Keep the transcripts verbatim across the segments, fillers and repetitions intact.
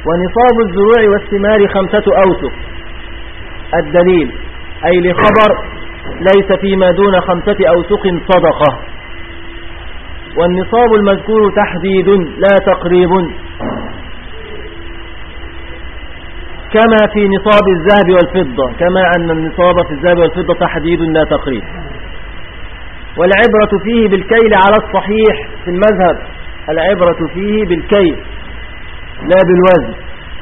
ونصاب الزروع والثمار خمسة أوسق. الدليل أي لخبر ليس فيما دون خمسة أوسق صدقة. والنصاب المذكور تحديد لا تقريب، كما في نصاب الذهب والفضة، كما أن النصاب في الذهب والفضة تحديد لا تقريب. والعبرة فيه بالكيل على الصحيح في المذهب، العبرة فيه بالكيل لا بالوزن.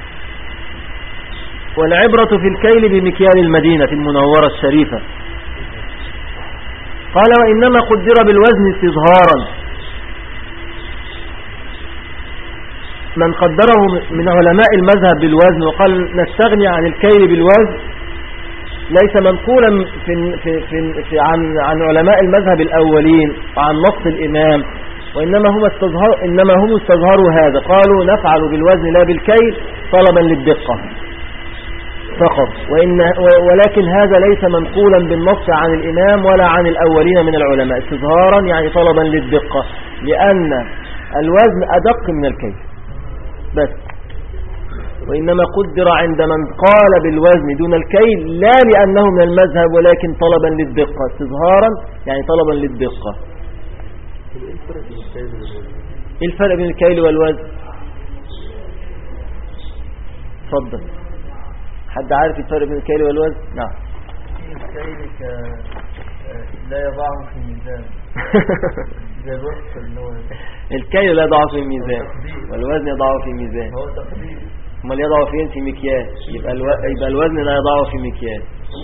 والعبرة في الكيل بمكيال المدينة المنورة الشريفة. قال وإنما قدر بالوزن استظهارا. من قدره من علماء المذهب بالوزن وقال نستغني عن الكيل بالوزن ليس منقولا في في في في عن عن علماء المذهب الأولين وعن نص الإمام، وإنما هم استظهروا إنما هم استظهروا هذا، قالوا نفعل بالوزن لا بالكيل طلبا للدقة فقط. وإن ولكن هذا ليس منقولا بالنص عن الإمام ولا عن الأولين من العلماء، استظهارا يعني طلبا للدقة، لأن الوزن أدق من الكيل بس. وإنما قدر عند من قال بالوزن دون الكيل لا لأنه من المذهب ولكن طلبا للدقة، استظهارا يعني طلبا للدقة. ايه الفرق بين الكيل والوزن؟ اتفضل، حد عارف الفرق بين الكيل والوزن؟ نعم. الكيل لا يضعه في الميزان زي الوزن اللي هو الكيل لا يضعه في الميزان والوزن يضعه في الميزان. هو تقدير. امال يضعه فين؟ في مكيال. يبقى الو... يبقى الوزن لا يضعه في مكيال.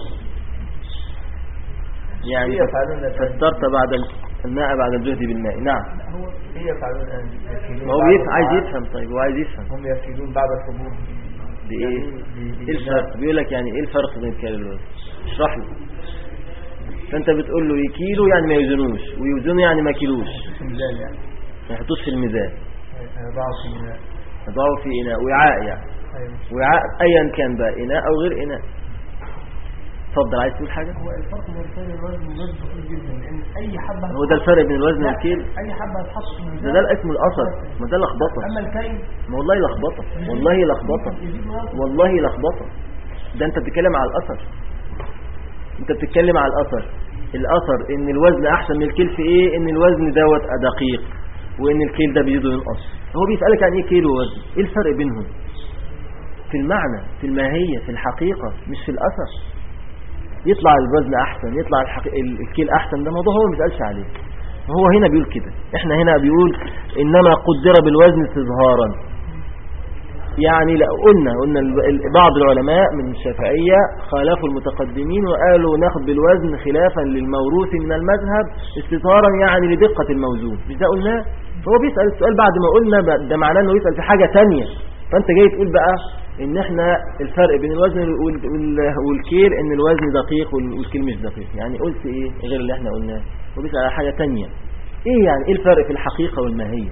يعني فاسترت بعد الماء بعد الجهد بالماء. نعم. هو ايه يفعلون الان؟ هو بيف... عايز يفهم. طيب هو عايز يفهم. هم يفعلون بعد الحبوب بايه؟ ايه الفرق؟ بيقول لك يعني ايه الفرق بين الكيل والوزن؟ اشرح له. فانت بتقول له يكيلوا يعني ما يوزنوش، ويوزنوا يعني ما كيلوش. في الميزان يعني. ما يحطوش في الميزان. يضعوا في إناء. يضعوا في إناء، وعاء يعني. أيوة. وعاء أيا كان بقى، إناء أو غير إناء. اتفضل، عايز تقول حاجة؟ هو الفرق بين الكيل والوزن الوزن بسيط جدا، لأن أي حبة هو ده الفرق بين الوزن والكيل. أي حبة هتحط في الميزان ده ده اسمه الأثر، ما ده لخبطة. أما الكيل ما والله لخبطة، والله لخبطة، والله لخبطة. ده أنت بتتكلم على الأثر، أنت بتتكلم على الأثر. الأثر إن الوزن أحسن من الكيل في إيه؟ إن الوزن دوت دقيق، وإن الكيل ده بيزيد وينقص. هو بيسألك عن إيه كيل ووزن، إيه الفرق بينهم؟ في المعنى، في الماهية، في الحقيقة، مش في الأثر. يطلع الوزن أحسن، يطلع الحق... الكيل أحسن، ده موضوع هو ما بيسألش عليه. هو هنا بيقول كده، إحنا هنا بيقول إنما قدر بالوزن استظهارا. يعني لا قلنا قلنا بعض العلماء من الشافعية خالفوا المتقدمين وقالوا ناخد بالوزن خلافا للموروث من المذهب استظهارا يعني لدقة الموزون. مش ده قلناه؟ هو بيسأل السؤال بعد ما قلنا، ده معناه انه يسأل في حاجة تانية. فانت جاي تقول بقى ان احنا الفرق بين الوزن والكيل ان الوزن دقيق والكيل مش دقيق. يعني قلت ايه غير اللي احنا قلناه؟ هو بيسأل على حاجة تانية. ايه يعني ايه الفرق في الحقيقة والماهية؟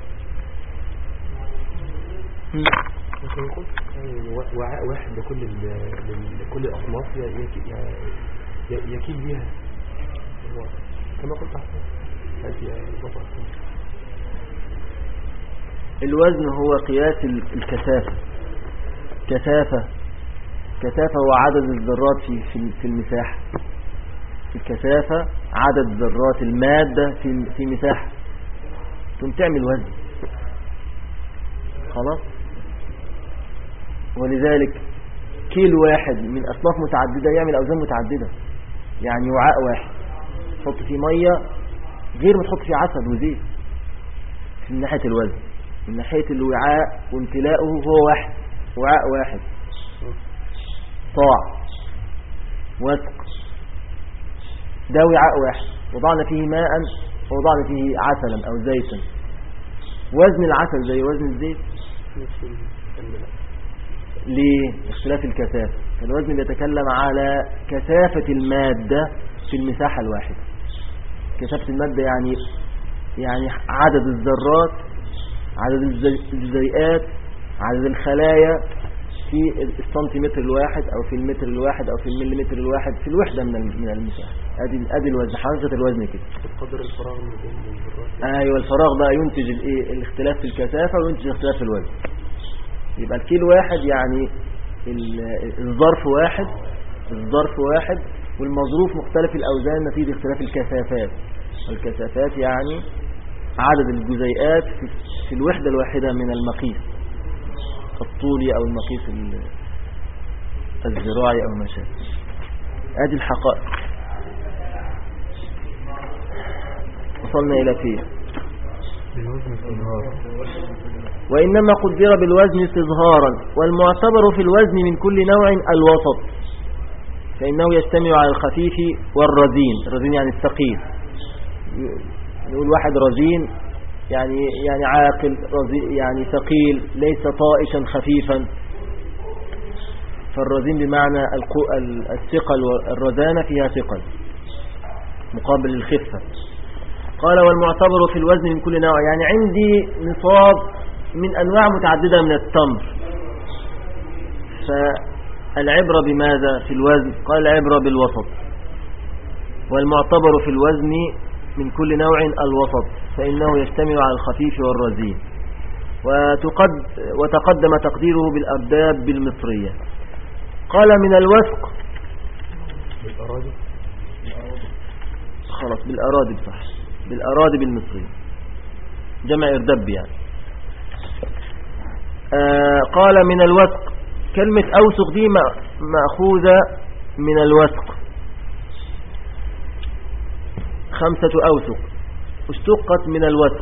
ممكن نقول وعاء واحد لكل لكل الأصناف يكيل بها كما قلت أحسن. الوزن هو قياس الكثافة. كثافة كثافة هو عدد الذرات في في المساحة. الكثافة عدد ذرات المادة في في مساحة. ثم تعمل وزن خلاص. ولذلك كيل واحد من أصناف متعددة يعمل أوزان متعددة. يعني وعاء واحد تحط فيه مية غير ما تحط فيه عسل وزيت. من ناحية الوزن، من ناحية الوعاء وامتلاؤه هو واحد، وعاء واحد. طاع وسق ده وعاء واحد، وضعنا فيه ماء ووضعنا فيه عسلا أو زيتا. وزن العسل زي وزن الزيت ليه؟ اختلاف الكثافة. الوزن بيتكلم على كثافة المادة في المساحة الواحدة. كثافة المادة يعني يعني عدد الذرات، عدد الجزيئات، عدد الخلايا في السنتيمتر الواحد أو في المتر الواحد أو في المليمتر الواحد في الوحدة من من المساحة. ادي ادي الوزن، حركة الوزن كده. قدر الفراغ من الذرات. ايوه الفراغ بقى ينتج الايه؟ الاختلاف في الكثافة وينتج اختلاف في الوزن. يبقى الكيل واحد يعني الظرف واحد، الظرف واحد والمظروف مختلف الأوزان نتيجة اختلاف الكثافات. الكثافات يعني عدد الجزيئات في الوحدة الواحدة من المقيس الطولي أو المقيس الزراعي أو ما شابه. هذه الحقائق. وصلنا إلى فيه وإنما قدر بالوزن استظهارا، والمعتبر في الوزن من كل نوع الوسط، فإنه يجتمع على الخفيف والرزين. الرزين يعني الثقيل، نقول واحد رزين يعني يعني عاقل، رزين يعني ثقيل ليس طائشا خفيفا. فالرزين بمعنى الثقل، والرزانة فيها ثقل مقابل الخفة. قال والمعتبر في الوزن من كل نوع، يعني عندي نصاب من أنواع متعددة من التمر، فالعبرة بماذا في الوزن؟ قال العبرة بالوسط. والمعتبر في الوزن من كل نوع الوسط، فإنه يجتمع على الخفيف والرزين. وتقد وتقدم تقديره بالأرداب بالمصرية. قال من الوثق بالأراضي، خلاص بالأراضي صح، بالأراضي بالمصرية جمع إردب يعني. آه قال من الوثق، كلمة أوثق دي مأخوذة من الوثق، خمسة أوثق اشتقت من الوثق،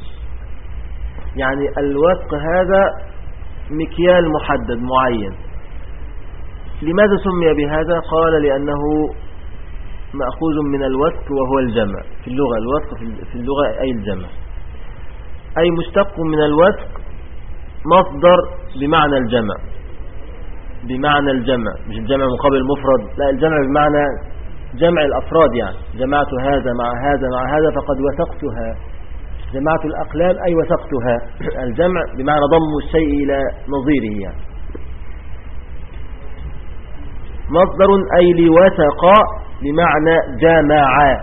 يعني الوثق هذا مكيال محدد معين. لماذا سمي بهذا؟ قال لأنه مأخوذ من الوثق وهو الجمع في اللغة. الوثق في اللغة أي الجمع، أي مشتق من الوثق مصدر بمعنى الجمع، بمعنى الجمع مش الجمع مقابل المفرد، لا الجمع بمعنى جمع الأفراد، يعني جمعت هذا مع هذا مع هذا فقد وثقتها، جمعت الأقلام أي وثقتها. الجمع بمعنى ضم الشيء إلى نظيره يعني. مصدر أي لوثق بمعنى جمع،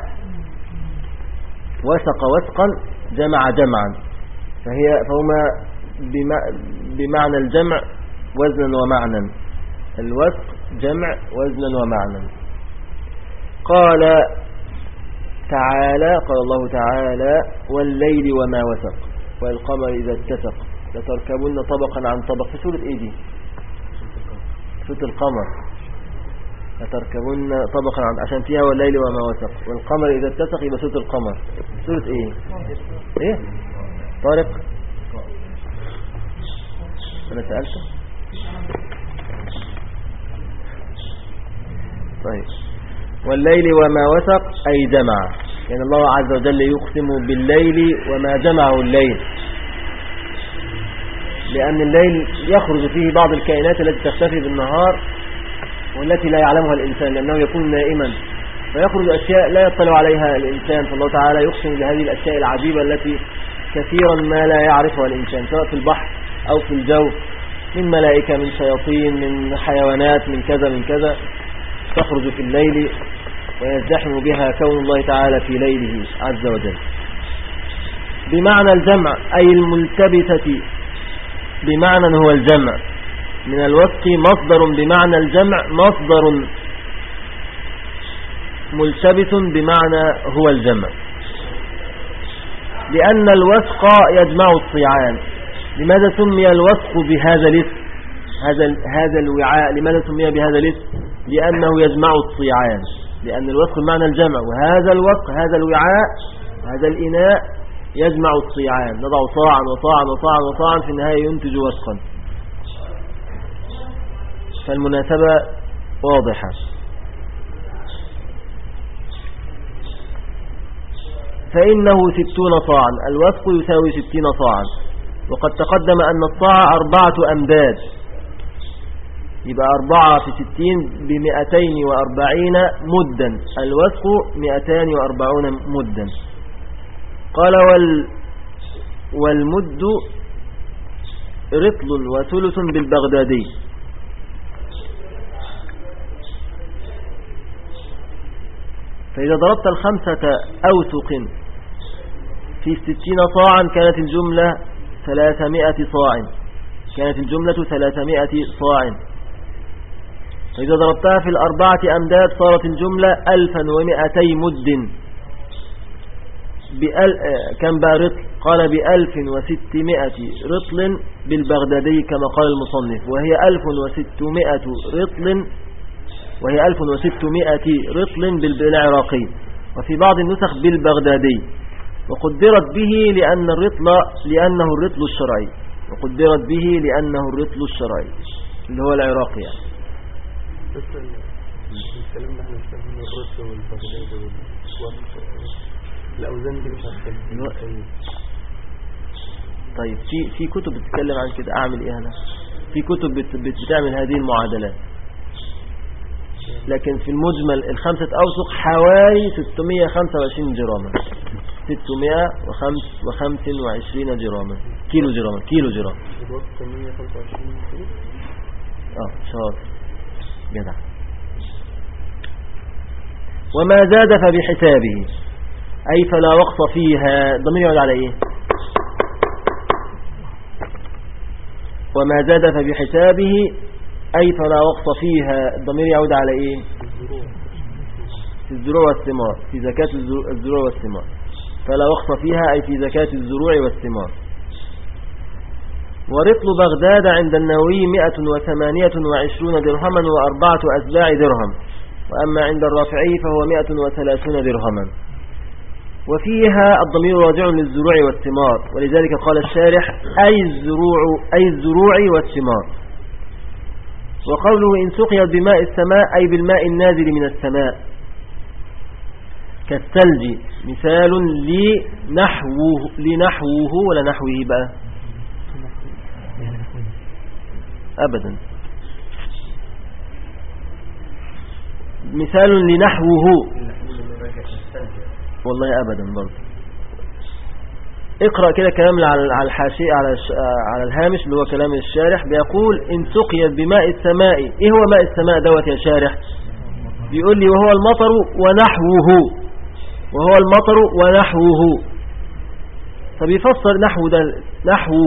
وثق وثقا جمع جمعا، فهي فهما بمعنى الجمع وزنا ومعنى. الوثق جمع وزنا ومعنى. قال تعالى، قال الله تعالى والليل وما وسق والقمر إذا اتسق لتركبن طبقا عن طبق. في سورة ايه دي؟ سورة القمر. لتركبن طبقا عن، عشان فيها والليل وما وسق والقمر إذا اتسق يبقى سورة القمر. سورة ايه؟ ايه؟ طارق انا سألته. طيب والليل وما وسق أي جمع، يعني الله عز وجل يقسم بالليل وما جمعه الليل، لأن الليل يخرج فيه بعض الكائنات التي تختفي بالنهار والتي لا يعلمها الإنسان لأنه يكون نائما، فيخرج أشياء لا يطلع عليها الإنسان، فالله تعالى يقسم بهذه الأشياء العجيبة التي كثيرا ما لا يعرفها الإنسان، سواء في البحر أو في الجو، من ملائكة من شياطين من حيوانات من كذا من كذا، تخرج في الليل ويزدحم بها كون الله تعالى في ليله عز وجل. بمعنى الجمع أي الملتبسة بمعنى هو الجمع. من الوثق مصدر بمعنى الجمع، مصدر ملتبس بمعنى هو الجمع، لأن الوثق يجمع الصيعان. لماذا سمي الوثق بهذا الاسم؟ هذا هذا الوعاء لماذا سمي بهذا الاسم؟ لأنه يجمع الصيعان، لأن الوثق بمعنى الجمع، وهذا الوثق هذا الوعاء هذا الإناء يجمع الصيعان، نضع صاعا وصاعا وصاعا وصاعا في النهاية ينتج وثقا. فالمناسبة واضحة. فإنه ستون صاعا، الوثق يساوي ستين صاعا، وقد تقدم أن الصاع أربعة أمداد، يبقى أربعة في ستين بمئتين وأربعين مدا، الوثق مئتان وأربعون مدا. قال وال والمد رطل وثلث بالبغدادي. فإذا ضربت الخمسة أوثق في ستين صاعا كانت الجملة ثلاثمائة صاع، كانت الجملة ثلاثمائة صاع. فإذا ضربتها في الأربعة أمداد صارت الجملة ألفا ومائتي مد. بأل... كم بقى رطل؟ قال بألف وستمائة رطل بالبغدادي كما قال المصنف، وهي ألف وستمائة رطل وهي ألف وستمائة رطل بالعراقي، وفي بعض النسخ بالبغدادي. وقدرت به لأن الرطل لأنه الرطل الشرعي وقدرت به لأنه الرطل الشرعي اللي هو العراقي يعني. بس الكلام ده احنا بنستخدم الرطل والبغداد والوقت الأوزان دي مش عارفين. طيب في في كتب بتتكلم عن كده، أعمل إيه أنا؟ في كتب بت بتعمل هذه المعادلات، لكن في المجمل الخمسة أوسق حوالي ستمائة وخمسة وعشرين جراما ستمائة وخمسة وعشرين جراما كيلو جراما كيلو جرام ستمائة وخمسة وعشرين كيلو. اه شاطر جدع. وما زاد فبحسابه، أي فلا وقص فيها. الضمير يعود على إيه؟ وما زاد فبحسابه أي فلا وقص فيها. الضمير يعود على إيه؟ في الزروع والثمار، في زكاة الزروع والثمار. فلا وقص فيها أي في زكاة الزروع والثمار. ورطل بغداد عند النووي مئة وثمانية وعشرون درهما وأربعة أسباع درهم، وأما عند الرافعي فهو مئة وثلاثون درهما. وفيها الضمير راجع للزروع والثمار، ولذلك قال الشارح أي الزروع أي الزروع والثمار. وقوله إن سقيت بماء السماء أي بالماء النازل من السماء كالثلج، مثال لنحوه لنحوه ولا نحوه بقى أبدا، مثال لنحوه والله أبدا برضه. اقرأ كده كلام على الحاشية على على الهامش اللي هو كلام الشارح، بيقول إن سقيت بماء السماء. إيه هو ماء السماء دوت يا شارح؟ بيقول لي وهو المطر ونحوه، وهو المطر ونحوه. فبيفسر نحو ده نحوه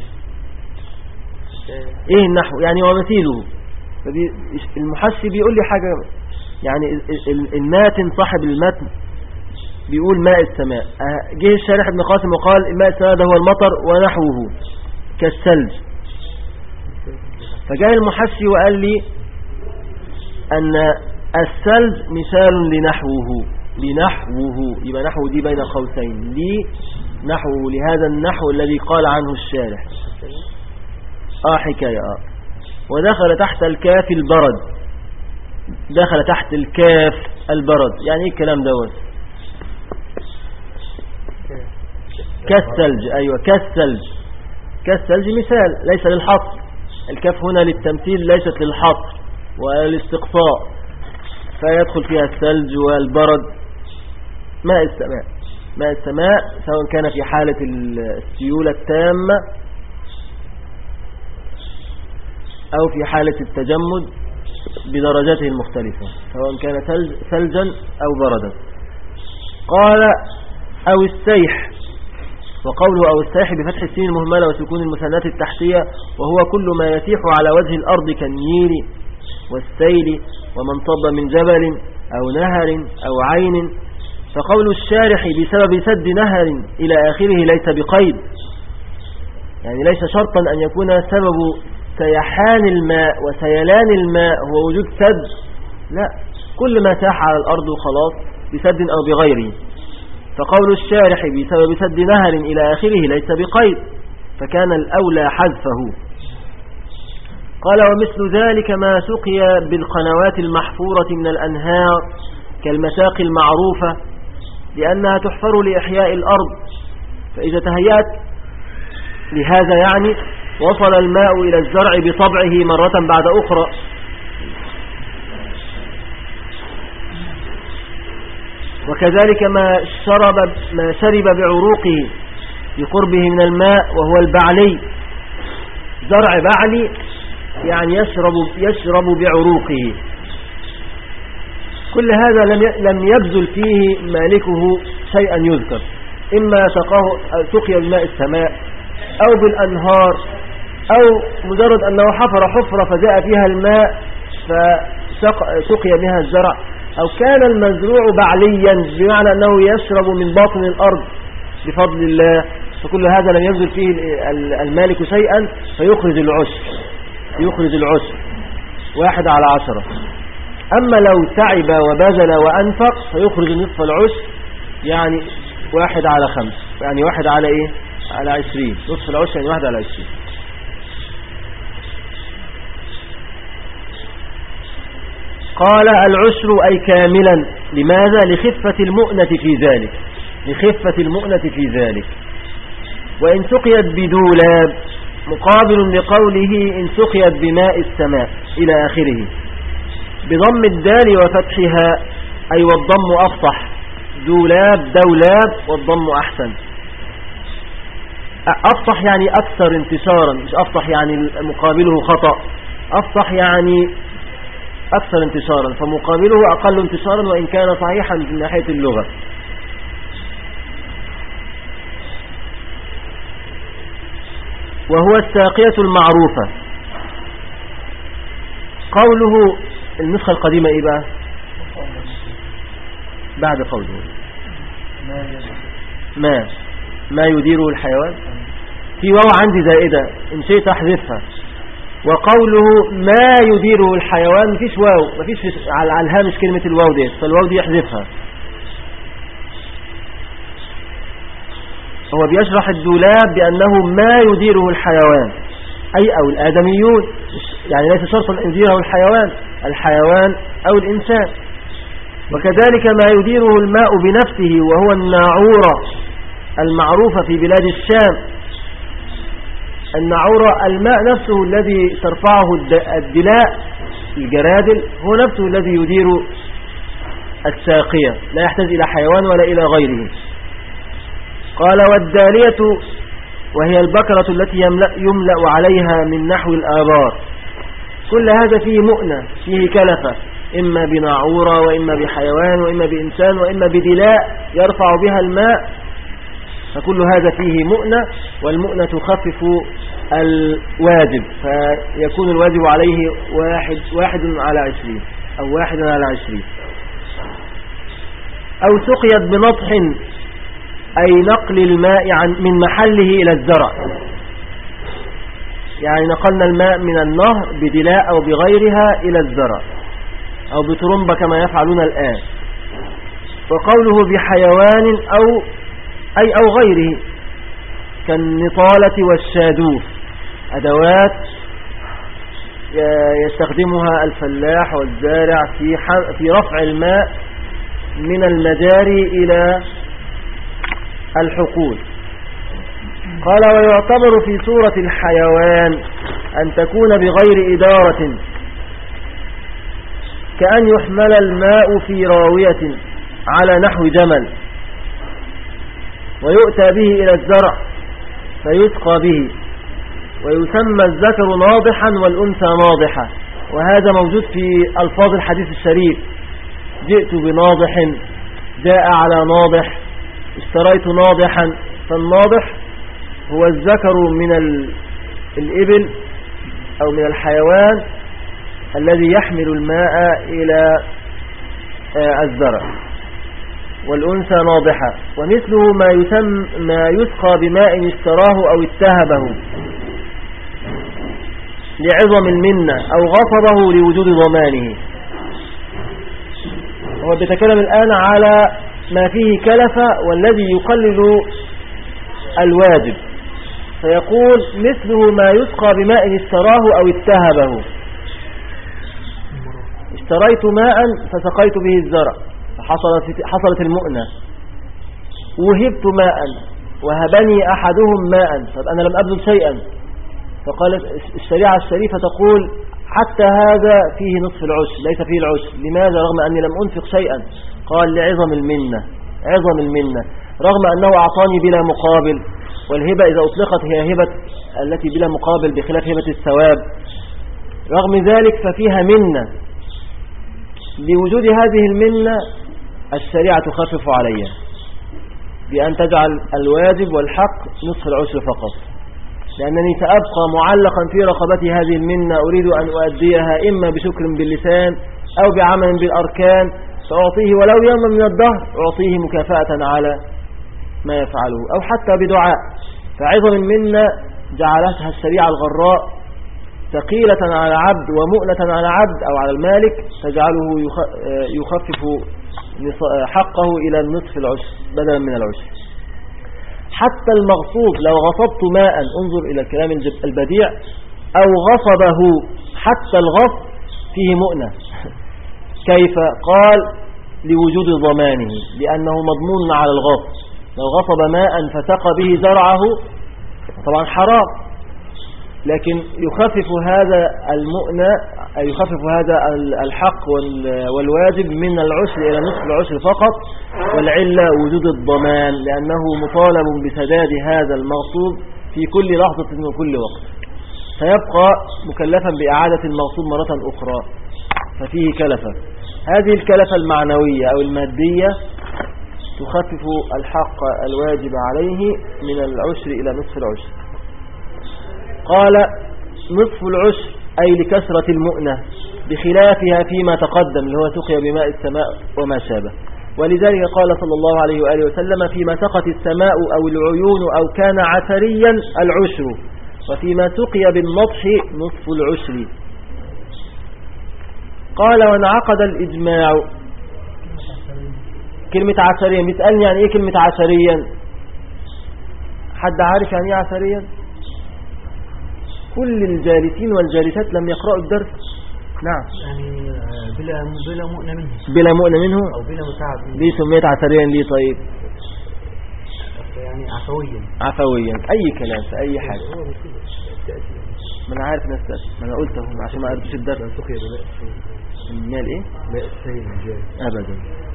إيه النحو يعني ومثيله. المحشي بيقول لي حاجة يعني الماتن صاحب المتن بيقول ماء السماء. جه الشارح ابن قاسم وقال ماء السماء ده هو المطر ونحوه كالثلج. فجاء المحشي وقال لي أن الثلج مثال لنحوه لنحوه يبقى نحوه دي بين قوسين لنحوه لهذا النحو الذي قال عنه الشارح. آه حكاية آه ودخل تحت الكاف البرد، دخل تحت الكاف البرد. يعني ايه الكلام دوت؟ كالثلج. أيوة كالثلج. كالثلج مثال ليس للحصر، الكاف هنا للتمثيل ليست للحصر والاستقصاء، فيدخل فيها الثلج والبرد. ماء السماء ماء السماء سواء كان في حالة السيولة التامة أو في حالة التجمد بدرجاته المختلفة، سواء كان ثلجا أو بردا. قال أو السيح، وقوله أو السيح بفتح السين المهملة وسكون المثنات التحتية، وهو كل ما يسيح على وجه الأرض كالنيل والسيل ومن طب من جبل أو نهر أو عين. فقول الشارح بسبب سد نهر إلى آخره ليس بقيد، يعني ليس شرطا أن يكون سبب سيحان الماء وسيلان الماء هو وجود سد، لا، كل ما ساح على الأرض خلاص بسد أو بغيره. فقول الشارح بسبب سد نهر إلى آخره ليس بقيد، فكان الأولى حذفه. قال ومثل ذلك ما سقي بالقنوات المحفورة من الأنهار كالمساقي المعروفة، لأنها تحفر لإحياء الأرض، فإذا تهيأت لهذا يعني وصل الماء إلى الزرع بطبعه مرة بعد أخرى. وكذلك ما شرب, ما شرب بعروقه بقربه من الماء وهو البعلي، زرع بعلي يعني يشرب, يشرب بعروقه. كل هذا لم يبذل فيه مالكه شيئا يذكر، إما سقاه سقي بماء السماء أو بالأنهار أو مجرد أنه حفر حفرة فجاء فيها الماء فسقي بها الزرع، أو كان المزروع بعليا بمعنى أنه يشرب من باطن الأرض بفضل الله، فكل هذا لم يبذل فيه المالك شيئا فيخرج العشر يخرج العشر واحد على عشرة. أما لو تعب وبذل وأنفق فيخرج نصف العشر، يعني واحد على خمس، يعني واحد على إيه؟ على عشرين. نصف العشر يعني واحد على عشرين. قال العشر أي كاملا. لماذا؟ لخفة المؤنة في ذلك لخفة المؤنة في ذلك وإن سقيت بدولاب، مقابل لقوله إن سقيت بماء السماء إلى آخره، بضم الدال وفتحها، أي والضم أفصح. دولاب دولاب والضم أحسن. أفصح يعني أكثر انتشارا، مش أفصح يعني مقابله خطأ، أفصح يعني أكثر انتشارا، فمقابله أقل انتشارا وإن كان صحيحا من ناحية اللغة. وهو الساقية المعروفة. قوله النسخة القديمة إيه بقى؟ بعد قوله ما ما يديره الحيوان، في واو عندي زائدة إن شئت أحذفها. وقوله ما يديره الحيوان مفيش واو، مفيش على الهامش كلمة الواو دي، فالواو دي يحذفها. هو بيشرح الدولاب بأنه ما يديره الحيوان، أي أو الآدميون، يعني ليس شرطا أن يديره الحيوان الحيوان أو الإنسان. وكذلك ما يديره الماء بنفسه، وهو الناعورة المعروفة في بلاد الشام. الناعورة الماء نفسه الذي ترفعه الدلاء الجرادل، هو نفسه الذي يدير الساقية، لا يحتاج إلى حيوان ولا إلى غيره. قال والدالية وهي البكرة التي يملأ, يملأ عليها من نحو الآبار. كل هذا فيه مؤنة، فيه كلفة، إما بناعورة وإما بحيوان وإما بإنسان وإما بدلاء يرفع بها الماء، فكل هذا فيه مؤنة، والمؤنة تخفف الواجب، فيكون الواجب عليه واحد, واحد على عشرين أو واحد على عشرين. أو سقيت بنطح، أي نقل الماء عن من محله إلى الزرع، يعني نقلنا الماء من النهر بدلاء أو بغيرها إلى الزرع، أو بترمبة كما يفعلون الآن. وقوله بحيوان أو أي أو غيره كالنطالة والشادوف، أدوات يستخدمها الفلاح والزارع في في رفع الماء من المجاري إلى الحقول. قال ويعتبر في صورة الحيوان أن تكون بغير إدارة، كأن يحمل الماء في راوية على نحو جمل، ويؤتى به إلى الزرع فيسقى به، ويسمى الذكر ناضحا والأنثى ناضحة. وهذا موجود في ألفاظ الحديث الشريف: جئت بناضح، جاء على ناضح، اشتريت ناضحا. فالناضح هو الذكر من الإبل أو من الحيوان الذي يحمل الماء إلى الزرع، والأنثى ناضحة. ومثله ما يسم ما يسقى بماء اشتراه أو اتهبه لعظم المنة أو غصبه لوجود ضمانه. هو بيتكلم الآن على ما فيه كلفة والذي يقلل الواجب، فيقول مثله ما يسقى بماء اشتراه أو اتهبه. اشتريت ماء فسقيت به الزرع فحصلت حصلت المؤنة. وهبت ماء وهبني أحدهم ماء، طب أنا لم أبذل شيئا. فقالت الشريعة الشريفة تقول حتى هذا فيه نصف العشر، ليس فيه العشر. لماذا؟ رغم أني لم أنفق شيئا. قال لعظم المنة، عظم المنة، رغم أنه أعطاني بلا مقابل. والهبة إذا أطلقت هي هبة التي بلا مقابل بخلاف هبة الثواب. رغم ذلك ففيها منة. لوجود هذه المنة الشريعة تخفف عليها بأن تجعل الواجب والحق نصف العشر فقط، لأنني سأبقى معلقا في رقبتي هذه المنة أريد أن أؤديها إما بشكر باللسان أو بعمل بالأركان، فأعطيه ولو يوما من الدهر أعطيه مكافأة على ما يفعله، أو حتى بدعاء. فعظم المنة جعلتها الشريعة الغراء ثقيلة على عبد ومؤنة على عبد أو على المالك، تجعله يخفف حقه إلى النصف العشر بدلا من العشر. حتى المغصوب لو غصبت ماء، انظر إلى الكلام البديع، أو غصبه، حتى الغصب فيه مؤنة. كيف؟ قال لوجود ضمانه، لأنه مضمون على الغصب. لو غصب ماء فسقى به زرعه طبعا حرام، لكن يخفف هذا المؤنة، يخفف هذا الحق والواجب من العشر إلى نصف العشر فقط، والعلة وجود الضمان، لأنه مطالب بسداد هذا المغصوب في كل لحظة وكل وقت، فيبقى مكلفا بإعادة المغصوب مرة أخرى، ففيه كلفة. هذه الكلفة المعنوية أو المادية تخفف الحق الواجب عليه من العشر إلى نصف العشر. قال نصف العشر أي لكثرة المؤنة، بخلافها فيما تقدم اللي هو سقي بماء السماء وما شابه. ولذلك قال صلى الله عليه وآله وسلم فيما سقت السماء أو العيون أو كان عثريا العشر، وفيما سقي بالنضح نصف العشر. قال وانعقد الإجماع. كلمة عثريا بيسألني يعني ايه كلمة عثريا؟ حد عارف يعني ايه عثريا؟ كل الجالسين والجالسات لم يقرأوا الدرس. نعم، يعني بلا بلا مؤنة منه، بلا مؤنة منه أو بلا متعب منه. ليه سميت عثريا ليه؟ طيب يعني عفويا. عفويا أي كلام في أي حاجة. ما أنا عارف ناس تأتي، ما أنا قلت اهو عشان ما قرأتش الدرس. سقي بماء المال إيه؟ ماء السيل الجاري أبدا.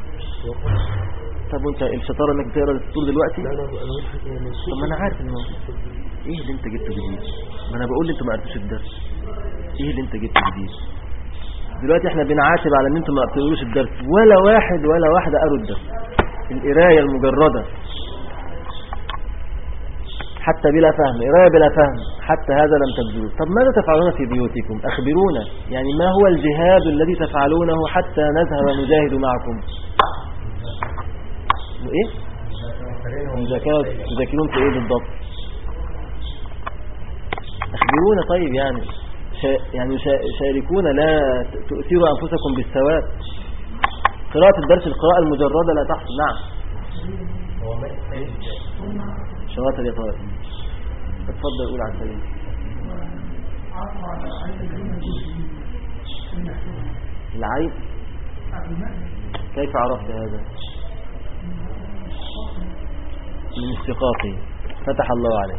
طب وانت الشطارة انك تقرأ الدستور دلوقتي؟ لا لا انا طب ما انا عارف الموضوع. ايه اللي انت جبته جديد؟ ما انا بقول انتوا ما قرأتوش الدرس. ايه اللي انت جبته جديد؟ دلوقتي احنا بنعاتب على ان انتوا ما قرأتوش الدرس، ولا واحد ولا واحدة قروا الدرس. القراية المجردة حتى بلا فهم، قراية بلا فهم، حتى هذا لم تبذلوا. طب ماذا تفعلون في بيوتكم؟ أخبرونا، يعني ما هو الجهاد الذي تفعلونه حتى نذهب نجاهد معكم؟ ايه؟ تذاكرون في ايه بالضبط؟ أخبرونا. طيب يعني شا يعني شا شاركونا، لا تؤثروا أنفسكم بالثواب. قراءة الدرس القراءة المجردة لا تحصل. نعم شواطر يا طارق، اتفضل قول على السليم. العين كيف عرفت هذا؟ من استقاقه، فتح الله عليه.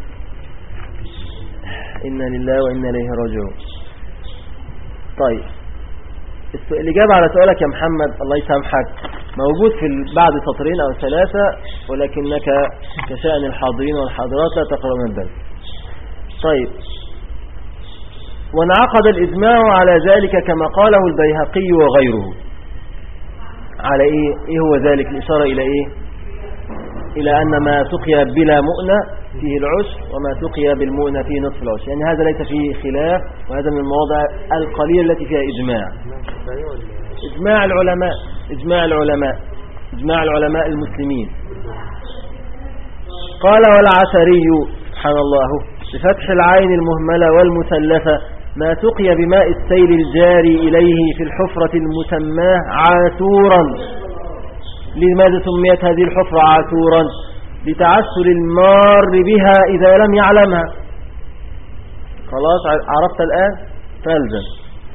إنا لله وإنا إليه راجعون. طيب الإجابة على سؤالك يا محمد الله يسامحك موجود في بعد سطرين أو ثلاثة، ولكنك كشأن الحاضرين والحاضرات لا تقرؤون الدرس. طيب وانعقد الإجماع على ذلك كما قاله البيهقي وغيره. على إيه؟ إيه هو ذلك؟ الإشارة إلى إيه؟ إلى أن ما سقي بلا مؤنة فيه العشر، وما سقي بالمؤنة فيه نصف العشر، يعني هذا ليس فيه خلاف، وهذا من المواضع القليلة التي فيها إجماع. إجماع العلماء، إجماع العلماء إجماع العلماء المسلمين. قال والعثري سبحان الله بفتح العين المهملة والمثلثة ما سقي بماء السيل الجاري إليه في الحفرة المسماه عاثورا. لماذا سميت هذه الحفرة عاثورا؟ لتعسر المار بها إذا لم يعلمها. خلاص عرفت الآن؟ فالزم.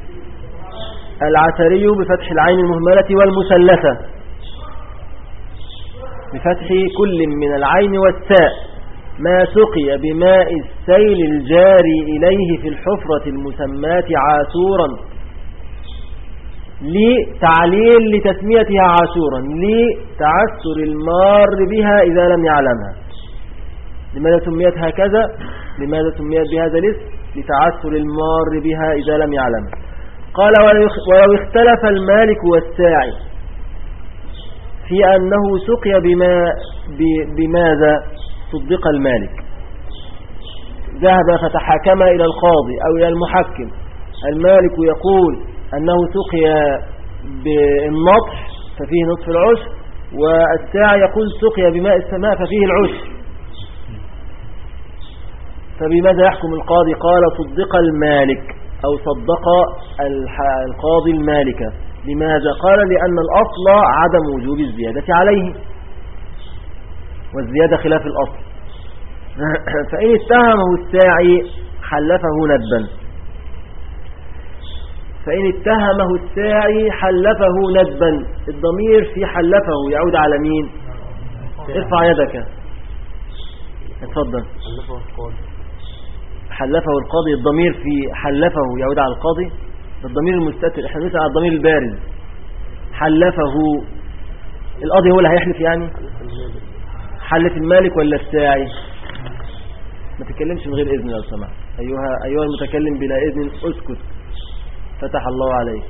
العثري بفتح العين المهملة والمثلثة، بفتح كل من العين والتاء ما سقي بماء السيل الجاري إليه في الحفرة المسماة عاثورا، لتعليل لتسميتها عاشورا لتعسر المار بها إذا لم يعلمها. لماذا سميت هكذا؟ لماذا سميت بهذا الاسم؟ لتعسر المار بها إذا لم يعلمها. قال ولو اختلف المالك والساعي في أنه سقي بما بماذا صدق المالك، ذهب فتحاكم إلى القاضي أو إلى المحكم، المالك يقول أنه سقي بالنطح ففيه نصف العشر، والساعي يقول سقي بماء السماء ففيه العشر، فبماذا يحكم القاضي؟ قال صدق المالك أو صدق القاضي المالك. لماذا؟ قال لأن الأصل عدم وجوب الزيادة عليه، والزيادة خلاف الأصل. فإن اتهمه الساعي حلفه ندبا، فإن اتهمه الساعي حلفه ندبا، الضمير في حلفه يعود على مين؟ ارفع يدك، اتفضل. حلفه القاضي، الضمير في حلفه يعود على القاضي، الضمير المستتر، احنا بنسأل على الضمير البارز. حلفه القاضي هو اللي هيحلف، يعني حلف المالك ولا الساعي؟ ما تتكلمش من غير إذن لو سمحت. أيها, أيها المتكلم بلا إذن اسكت، فتح الله عليك.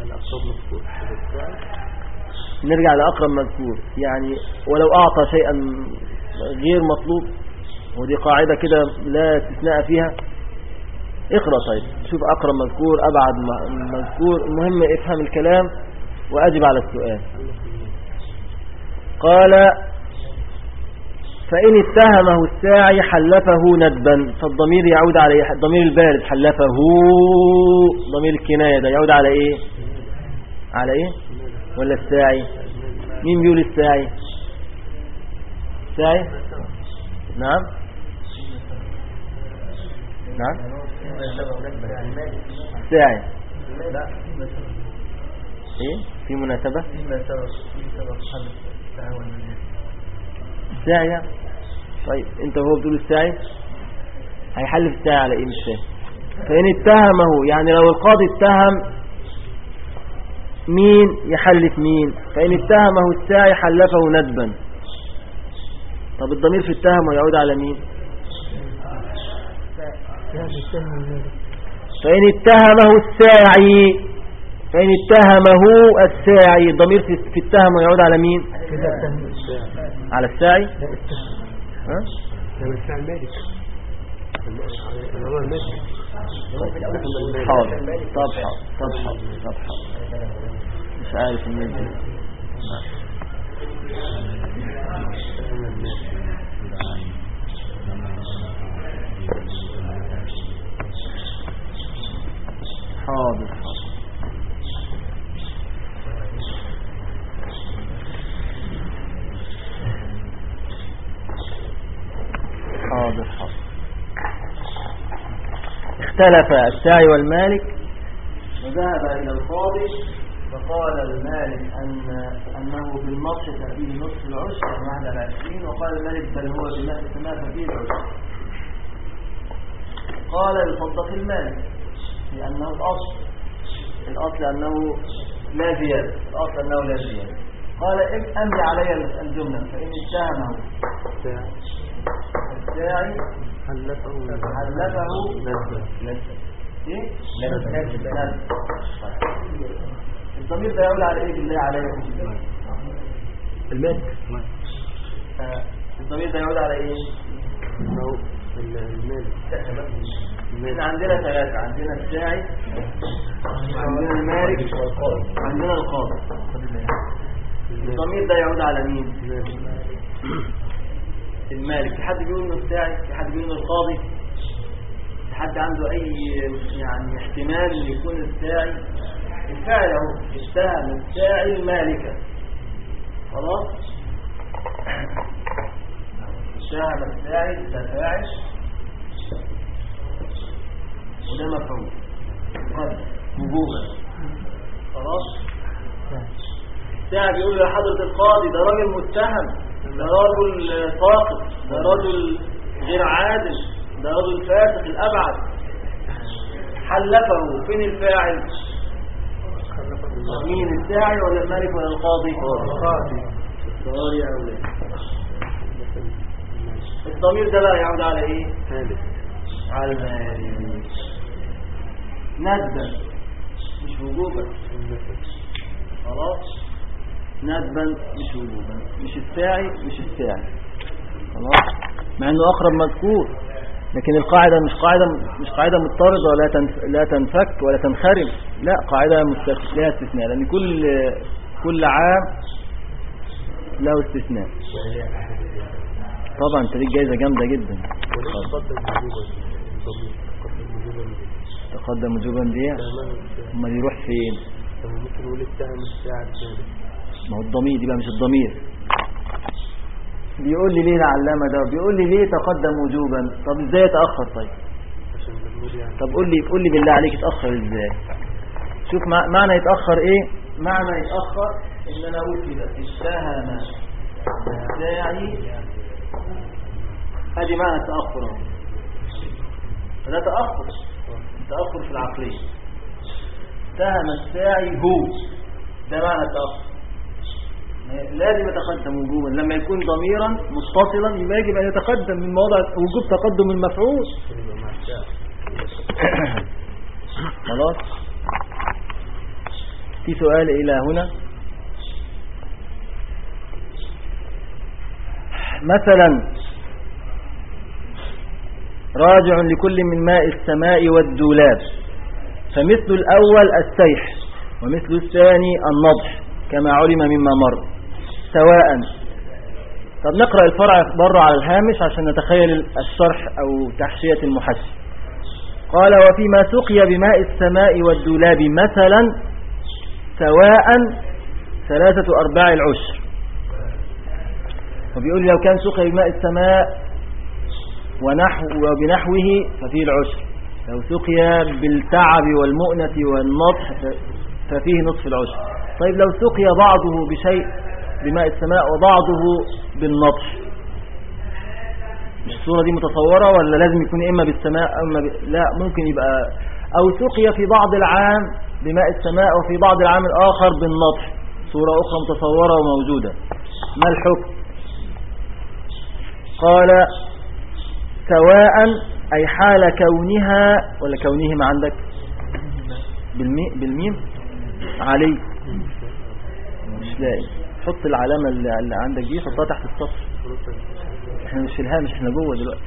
نرجع لأقرب مذكور، يعني ولو أعطى شيئا غير مطلوب، ودي قاعدة كده لا استثناء فيها. اقرأ طيب، شوف أقرب مذكور أبعد مذكور، المهم افهم الكلام وأجب على السؤال. قال فإن اتهمه الساعي حلفه ندبا، فالضمير يعود على الضمير البارد، حلفه ضمير الكناية ده يعود على ايه؟ على ايه؟ ولا الساعي؟ مين بيقول الساعي؟ الساعي؟ نعم نعم الساعي. ايه في مناسبة الساعي؟ طيب انت وهو بتقول الساعي، هيحلف الساعي على ايه؟ مش فاهم. فإن اتهمه، يعني لو القاضي اتهم مين يحلف مين؟ فإن اتهمه الساعي حلفه ندبا. طب الضمير في التهم يعود على مين؟ فإن اتهمه الساعي، فإن اتهمه الساعي، الضمير في التهم يعود على مين؟ على الساعي. ها؟ حاضر. طب حاضر طب حاضر طب حاضر مش عارف المنزل. حاضر حاضر حاضر حاضر اختلف الساعي والمالك، وذهب إلى القاضي فقال المالك أن أنه بالنص فيه نصف العشر يعني واحد على عشرين، وقال المالك بل هو بماء السماء ففيه العشر. قال يصدق المالك لأنه الأصل الأصل أنه لا زيادة، الأصل أنه لا زيادة. قال أملي علي الجملة. فإن اتهمه الساعي حلفه نسب. ايه؟ نسب. الضمير ده يقول على ايه بالله عليكم؟ المالك. الضمير ده يقول على ايه؟ المالك. احنا عندنا ثلاثة، عندنا الساعي، عندنا المالك، عندنا القاضي. الضمير ده يعود على مين؟ المالك. في حد بيقول انه الساعي، في حد بيقول انه القاضي، في حد عنده اي يعني احتمال ان يكون الساعي؟ الفاعل اهو، اتهم الساعي المالكة، خلاص. اتهم الساعي ده فاعل وده مفعول قد وجوبا، خلاص. الساعي بيقول له يا حضرة القاضي ده راجل متهم، ده رجل ساقط، ده رجل غير عادل، ده رجل فاسق الأبعد. حلفه، فين الفاعل؟ مين الساعي ولا المالك ولا القاضي؟ القاضي. القاضي يا أولاد. الضمير ده بقى يعود على ايه؟ على المالك ندبا مش وجوبا، خلاص. ندبا مش وجوبا، مش الساعي مش الساعي، خلاص، مع انه اقرب مذكور. لكن القاعدة مش قاعدة مش قاعدة مضطردة ولا تنف... لا تنفك ولا تنخرم، لا قاعدة مستث... لها استثناء، لأن كل كل عام له استثناء. طبعا انت ليك جايزة جامدة جدا. تقدم وجوبا دي اما يروح فين؟ ممكن نقول الساعة مش الساعة الثانية. ما هو الضمير دي بقى مش الضمير. بيقول لي ليه العلامة ده؟ بيقول لي ليه تقدم وجوبا؟ طب ازاي يتأخر؟ طيب طب قول لي قول لي بالله عليك يتأخر ازاي؟ شوف معنى يتأخر ايه؟ معنى يتأخر ان انا اقول كده اتهم الداعي، ادي معنى التأخر اهو. فده تأخر، تأخر في العقلية. اتهم الساعي هو، ده معنى التأخر. لازم يتقدم وجوبا، لما يكون ضميرا متصلا يبقى يجب ان يتقدم من موضع وجوب تقدم المفعول. خلاص. في سؤال الى هنا؟ مثلا راجع لكل من ماء السماء والدولاب، فمثل الأول السيح ومثل الثاني النضح كما علم مما مر سواء. طب نقرأ الفرع بره على الهامش عشان نتخيل الشرح أو تحشية المحشي. قال وفيما سقي بماء السماء والدولاب مثلا سواء ثلاثة أرباع العشر. وبيقول لو كان سقي بماء السماء ونحو وبنحوه ففيه العشر، لو سقي بالتعب والمؤنة والنضح ففيه نصف العشر. طيب لو سقي بعضه بشيء بماء السماء وبعضه بالنضح، مش الصورة دي متصورة ولا لازم يكون إما بالسماء أما ب... لا ممكن يبقى أو سقي في بعض العام بماء السماء وفي بعض العام الآخر بالنضح، صورة أخرى متصورة وموجودة. ما الحكم؟ قال سواء أي حال كونها ولا كونهما عندك بالمي... بالميم علي مش لاقي، حط العلامة اللي عندك دي حطها تحت السطر، احنا مش في الهامش احنا جوه دلوقتي.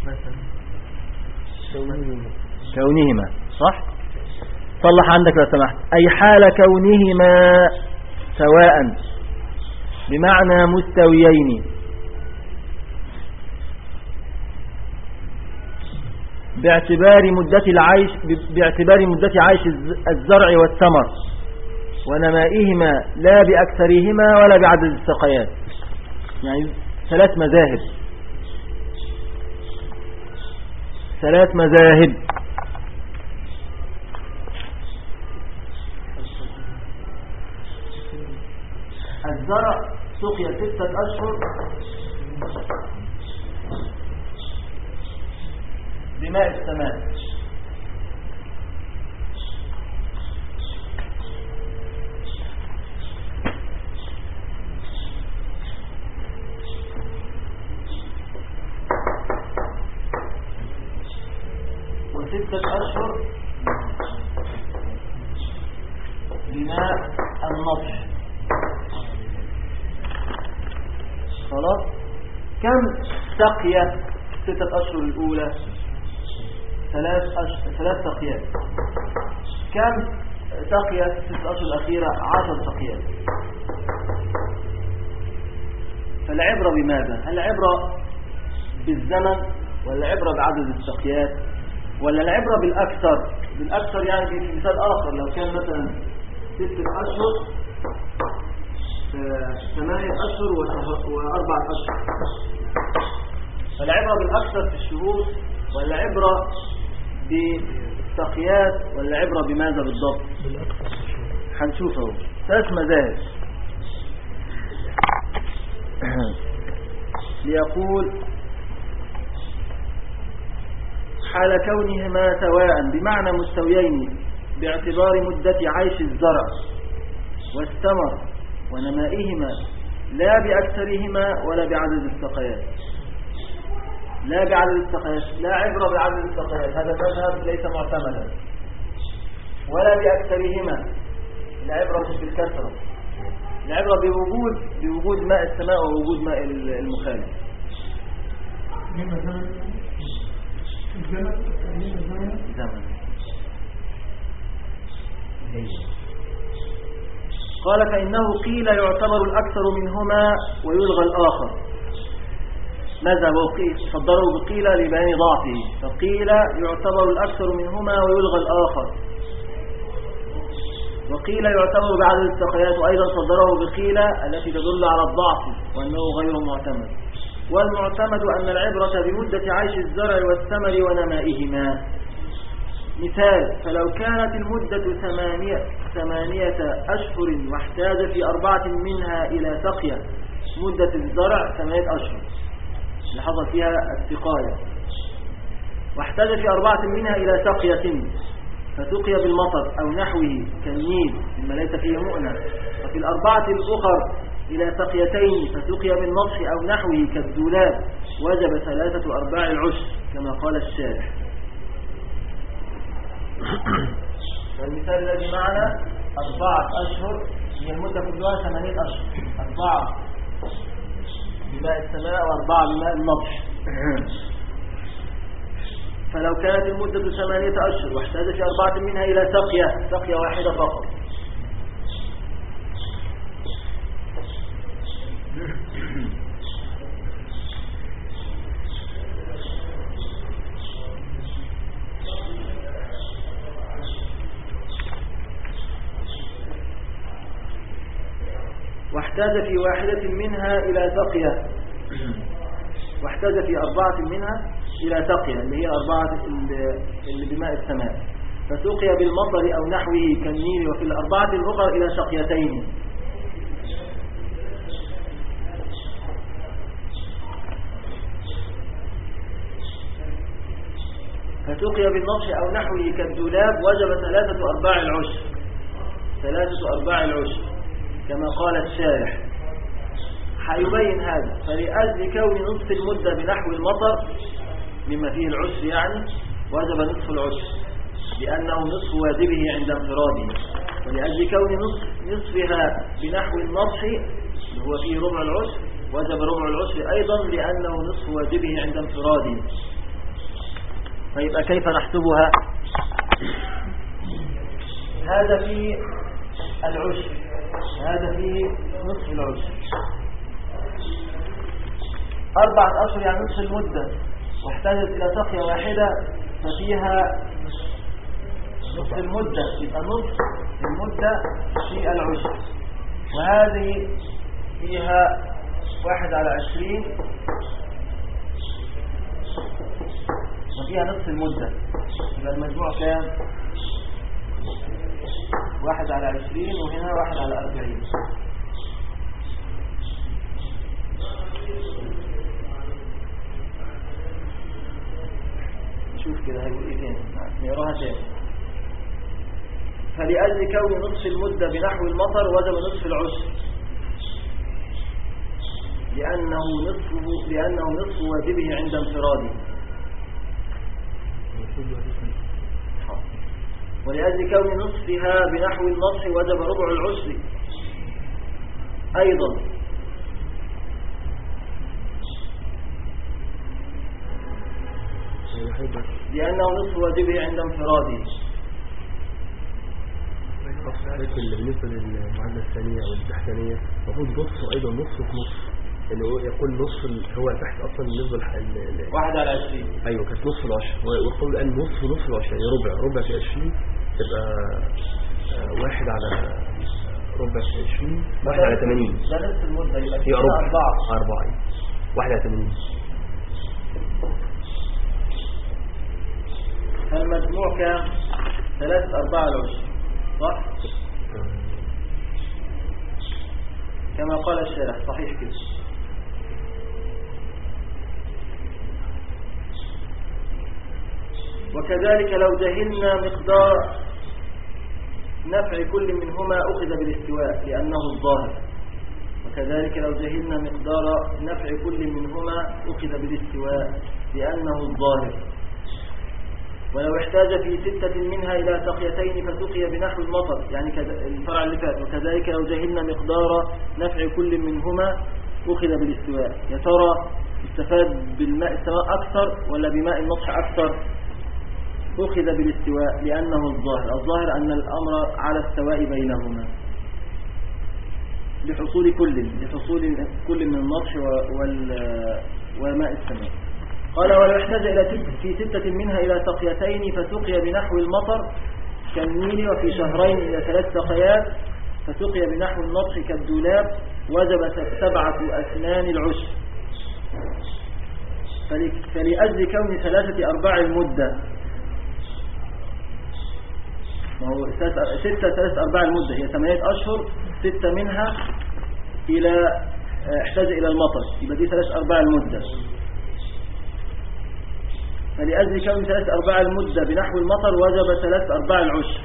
كونهما صح، صلح عندك لو سمحت. أي حال كونهما سواء بمعنى مستويين باعتبار مدة العيش باعتبار مدة عيش الزرع والثمر ونمائهما لا بأكثرهما ولا بعدد السقيات. يعني ثلاث مذاهب ثلاث مذاهب الزرع سقي ستة أشهر بماء السماء، وستة أشهر بماء النضح. خلاص. كم سقية ستة أشهر الأولى؟ ثلاث أشهر ثلاث سقيات. كم سقية ستة أشهر الأخيرة؟ عشر سقيات. فالعبرة بماذا؟ هل العبرة بالزمن ولا العبرة بعدد السقيات ولا العبرة بالأكثر؟ بالأكثر يعني في مثال آخر لو كان مثلا ستة أشهر ثمانية أشهر وأربعة أشهر، فالعبرة بالأكثر في الشهور ولا عبرة بالسقيات ولا عبرة بماذا بالضبط؟ هنشوفه. ثلاث مذاهب. ليقول حال كونهما سواء بمعنى مستويين باعتبار مدة عيش الزرع والثمر ونمائهما لا بأكثرهما ولا بعدد السقيات. لا بعدد السقيات، لا عبرة بعدد السقيات، هذا مذهب ليس معتمدا. ولا بأكثرهما، العبرة مش بالكثرة، العبرة بوجود بوجود ماء السماء ووجود ماء المخالف. زمن. قال فإنه قيل يعتبر الأكثر منهما ويلغى الآخر. ماذا وقيل؟ صدروا بقيل لبيان ضعفه، فقيل يعتبر الأكثر منهما ويلغى الآخر، وقيل يعتبر بعدد السقيات، وأيضا صدره بقيل التي تدل على الضعف وأنه غير معتمد. والمعتمد أن العبرة بمدة عيش الزرع والثمر ونمائهما. مثال: فلو كانت المدة ثمانية, ثمانية أشهر واحتاج في أربعة منها إلى سقية، مدة الزرع ثمانية أشهر اللي حصل فيها السقاية، واحتاج في أربعة منها إلى سقية فسقي بالمطر أو نحوه كالنيل مما ليس فيه مؤنة، وفي الأربعة الأخر إلى سقيتين فسقي بالنطح أو نحوه كالدولاب، وجب ثلاثة أرباع العشر كما قال الشارح. والمثال الذي معنا أربعة أشهر هي المدة كلها ثمانية أشهر، أربعة بماء السماء وأربعة بماء النطح. فلو كانت المدة ثمانية أشهر واحتاج في أربعة منها إلى سقية، سقية واحدة فقط، واحتاج في واحدة منها إلى سقية، واحتاج في أربعة منها إلى سقية اللي هي أربعة اللي بماء السماء، فسقي بالمطر أو نحوه كالنيل، وفي الأربعة الأخرى إلى سقيتين. فسقي بالنطح أو نحوه كالدولاب، وجب ثلاثة أرباع العشر، ثلاثة أرباع العشر كما قال الشارح. حيبين هذا: فلأجل كون نصف المدة بنحو المطر مما فيه العشر يعني وجب نصف العشر لأنه نصف واجبه عند انفراده، ولأجل كون نصف نصفها بنحو النطح اللي هو فيه ربع العشر وجب ربع العشر أيضا لأنه نصف واجبه عند انفراده. فيبقى كيف نحسبها؟ هذا فيه العشر، هذا فيه نصف العشر، أربعة أشهر يعني نصف المدة، واحتاجت إلى سقية واحدة ففيها نصف المدة، يبقى نصف المدة في العشر، وهذه فيها واحد على عشرين وفيها نصف المدة، يبقى المجموع كام؟ واحد على عشرين وهنا واحد على أربعين. نشوف كده هيقول ايه تاني، نقراها تاني. فلأجل كون نصف المدة بنحو المطر وجب نصف العشر لأنه نصفه لأنه نصف واجبه عند انفراده، ولأجل كون نصفها بنحو النطح وجب ربع العشر أيضا، لأنه نصف واجبه عند انفراده. لكن بالنسبة للمعادلة الثانية أو التحتانية المفروض نصف أيضا نصف في نصف، يعني هو يقول نصف هو تحت أصلا بالنسبة ل واحد على عشرين. أيوة كانت نصف العشر، ويقول الآن نصف نصف العشر يعني ربع ربع في عشرين تبقى واحد على ربع في عشرين واحد على ثمانين. ده نصف المدة يبقى هي ربع أربعة أربعة واحد على ثمانين. فالمجموع كام؟ ثلاثة أرباع العشر، صح؟ كما قال الشارح، صحيح كده. وكذلك لو جهلنا مقدار نفع كل منهما أخذ بالاستواء لأنه الظاهر، وكذلك لو جهلنا مقدار نفع كل منهما أخذ بالاستواء لأنه الظاهر. ولو احتاج في ستة منها إلى سقيتين فسقي بنحو المطر، يعني الفرع اللي فات. وكذلك لو جهلنا مقدار نفع كل منهما أخذ بالاستواء. يا ترى استفاد بالماء السماء أكثر ولا بماء النطح أكثر؟ أخذ بالاستواء لأنه الظاهر الظاهر أن الأمر على السواء بينهما لحصول كل لحصول كل من النطح وماء السماء. قال ولو احتاج إلى في ستة منها إلى سقيتين فسقي بنحو المطر كالنيل وفي شهرين إلى ثلاث سقيات فسقي بنحو النطح كالدولاب وجب سبعة أسنان العشر. فلأجل كون ثلاثة أرباع المدة وهو ستة ثلاثة أرباع المدة هي ثمانية أشهر ستة منها إلى احتاج إلى المطر يبقى دي ثلاثة أرباع المدة. فلأجل كون ثلاثة أرباع المدة بنحو المطر وجب ثلاثة أرباع العشر.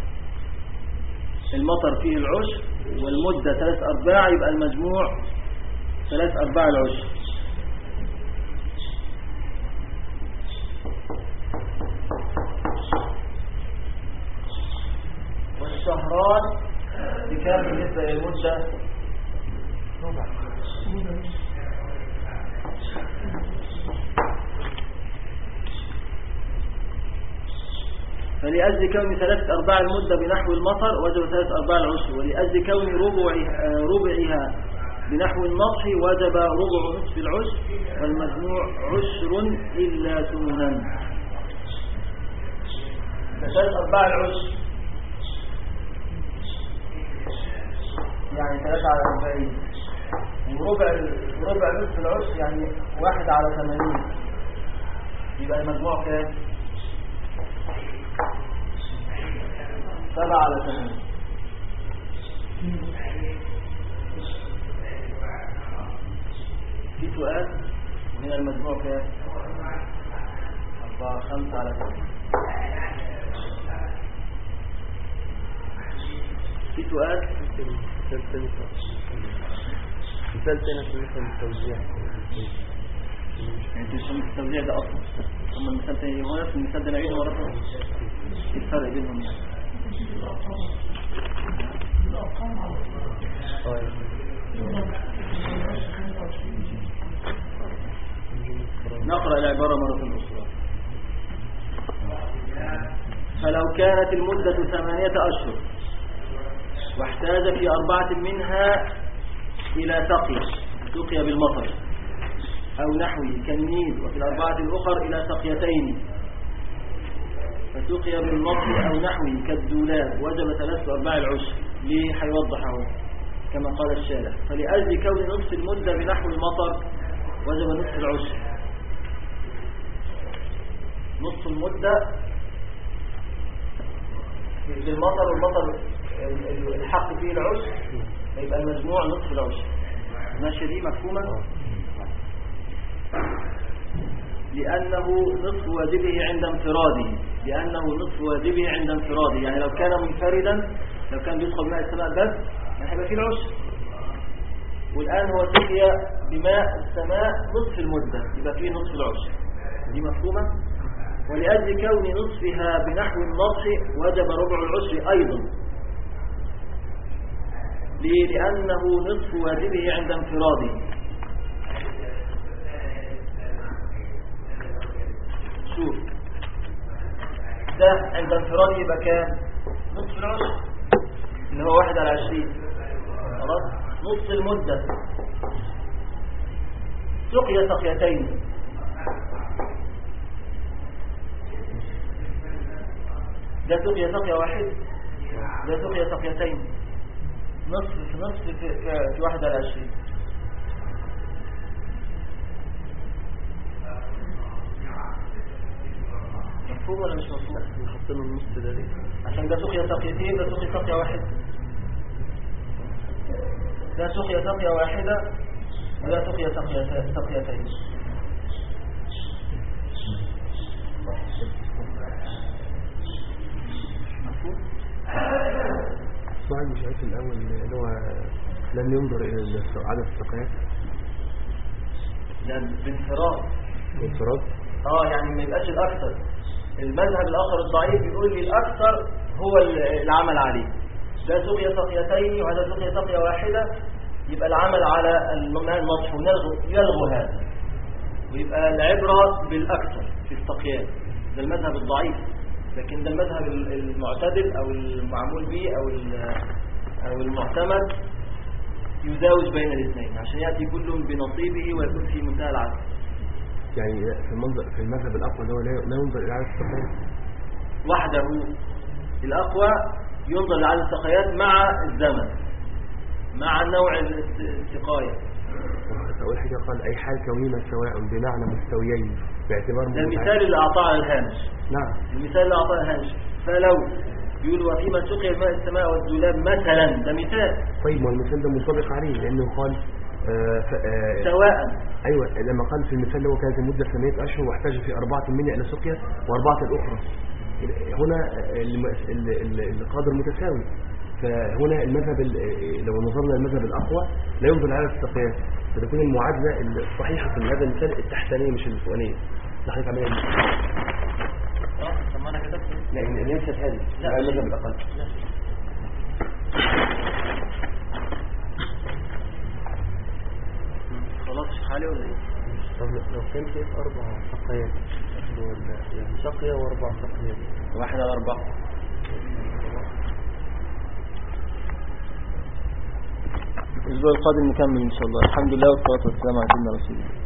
المطر فيه العشر والمدة ثلاثة أرباع يبقى المجموع ثلاثة أرباع العشر. والشهران بكام بالنسبة للمدة؟ ربع. فلأجل كون ثلاثة أرباع المدة بنحو المطر وجب ثلاثة أرباع العشر. ولأجل كون ربعها, ربعها بنحو النطح وجب ربع نصف العشر والمجموع عشر إلا ثمنا. ثلاثة أرباع العشر يعني ثلاثة على أربعين وربع ربع نصف العشر يعني واحد على ثمانين يبقى المجموع كام؟ سبعة على ثمانين. في سؤال وهنا المجموع كام؟ أربعة خمسة على ثمانين. في سؤال مثال تاني في مثال التوزيع يعني تسمى التوزيع ده أصلا ثم المثال تاني هو نفس المثال ده نعيده مرة ثانية. الفرق بينهم يعني نقرأ العبارة مرة أخرى. فلو كانت المدة ثمانية أشهر واحتاج في أربعة منها إلى سقي سقي بالمطر أو نحوه كالنيل وفي الأربعة الأخر إلى سقيتين فسقي بالمطر أو نحوه كالدولاب وجب ثلاثة أرباع العشر. ليه هيوضحه كما قال الشارع. فلأجل كون نصف المدة بنحو المطر وجب نصف العشر. نصف المدة بالمطر والمطر الحق فيه العشر يبقى المجموع نصف العشر. ماشي دي مفهومة؟ لأنه نصف واجبه عند انفراده لأنه نصف واجبه عند انفراده يعني لو كان منفردا لو كان بيدخل ماء السماء بس يعني هيبقى فيه العشر. والآن هو سقي بماء السماء نصف المدة يبقى فيه نصف العشر. دي مفهومة؟ ولأجل كون نصفها بنحو النطح وجب ربع العشر أيضا. ليه؟ لأنه نصف واجبه عند انفراده. شوف ده عند انفراده يبقى كام؟ نصف العشر اللي هو واحد على عشرين. خلاص نصف المدة سقي سقيتين ده سقي سقية واحد ده سقي سقيتين نصف في نصف في, في, في واحد على عشرين. مفهوم ولا مش مفهوم؟ حطينا النص ده ليه؟ عشان ده سقيا سقيتين ده سقيا سقيا واحد ده سقيا سقيا واحدة وده سقيا سقيا سقيتين. مفهوم؟ صاحب مش عارف الأول اللي هو لم ينظر إلى عدد السقيات ده بانفراد بانفراد اه يعني ما يبقاش الأكثر. المذهب الآخر الضعيف بيقول لي الأكثر هو العمل عليه. ده سقيا سقيتين وهذا سقيا سقيا واحدة يبقى العمل على الماء النطح ونلغو يلغو هذا ويبقى العبرة بالأكثر في السقيان. ده المذهب الضعيف، لكن ده المذهب المعتدل أو المعمول به أو أو المعتمد، يزاوج بين الاثنين عشان يأتي كل بنصيبه ويكون في منتهى العدل. يعني في المنظر في المذهب الأقوى ده لا ينظر إلى عدد السقيات وحده. الأقوى ينظر إلى عدد السقيات مع الزمن، مع نوع السقاية. أول حاجة قال أي حال كونهما سواء بمعنى مستويين باعتبار ده المثال اللي أعطاه على الهامش. نعم المثال اللي أعطاه الهامش. فلو يقول وفيما سقي الماء السماء والدولاب مثلا، ده مثال. طيب والمثال ده منطبق عليه لأنه قال آه ف... آه سواء. أيوة لما قال في المثال اللي هو كانت المدة ثمانية أشهر واحتاج في أربعة منها إلى سقيا وأربعة الأخرى. هنا القدر متساوي. فهنا المذهب لو نظرنا المذهب الأقوى لا ينظر على السقيات، فتكون المعادلة الصحيحة في هذا المثال التحتانية مش الفوقانية. نحن عملية طب ما أنا كتبت لا ليست هذه لا المذهب الأقل. خلاص حالي ولا ايه؟ طب لو كان في أربع سقيات يعني سقية وأربع سقيات واحد على أربعة. الأسبوع القادم نكمل إن شاء الله. الحمد لله والصلاة والسلام على سيدنا رسول الله.